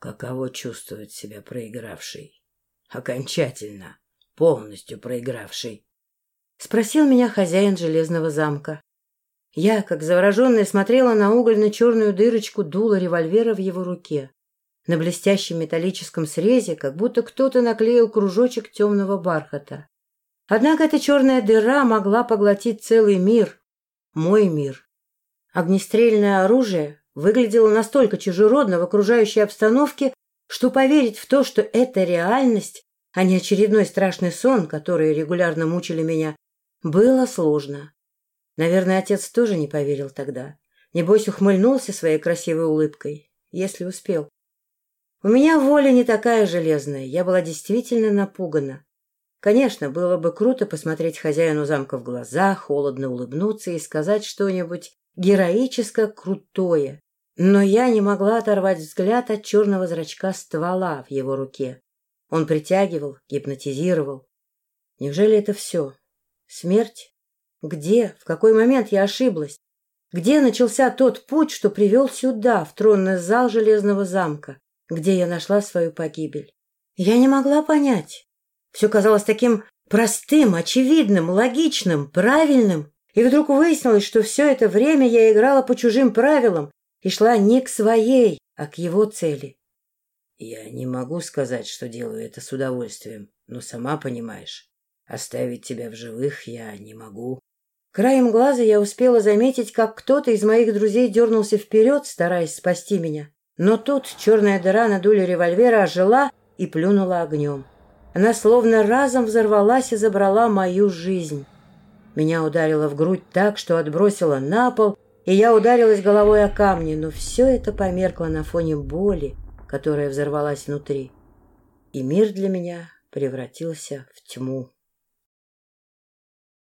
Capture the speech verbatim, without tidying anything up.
Каково чувствовать себя проигравшей? Окончательно, полностью проигравшей. Спросил меня хозяин железного замка. Я, как завороженная, смотрела на угольно-черную дырочку дула револьвера в его руке. На блестящем металлическом срезе, как будто кто-то наклеил кружочек темного бархата. Однако эта черная дыра могла поглотить целый мир. Мой мир. Огнестрельное оружие выглядело настолько чужеродно в окружающей обстановке, что поверить в то, что это реальность, а не очередной страшный сон, который регулярно мучили меня, было сложно. Наверное, отец тоже не поверил тогда. Небось, ухмыльнулся своей красивой улыбкой, если успел. У меня воля не такая железная, я была действительно напугана. Конечно, было бы круто посмотреть хозяину замка в глаза, холодно улыбнуться и сказать что-нибудь героически крутое. Но я не могла оторвать взгляд от черного зрачка ствола в его руке. Он притягивал, гипнотизировал. Неужели это все? Смерть? Где, в какой момент я ошиблась? Где начался тот путь, что привел сюда, в тронный зал Железного замка, где я нашла свою погибель? Я не могла понять. Все казалось таким простым, очевидным, логичным, правильным. И вдруг выяснилось, что все это время я играла по чужим правилам и шла не к своей, а к его цели. Я не могу сказать, что делаю это с удовольствием, но сама понимаешь, оставить тебя в живых я не могу. Краем глаза я успела заметить, как кто-то из моих друзей дернулся вперед, стараясь спасти меня. Но тут черная дыра на дуле револьвера ожила и плюнула огнем. Она словно разом взорвалась и забрала мою жизнь. Меня ударило в грудь так, что отбросило на пол, и я ударилась головой о камни, но все это померкло на фоне боли, которая взорвалась внутри. И мир для меня превратился в тьму.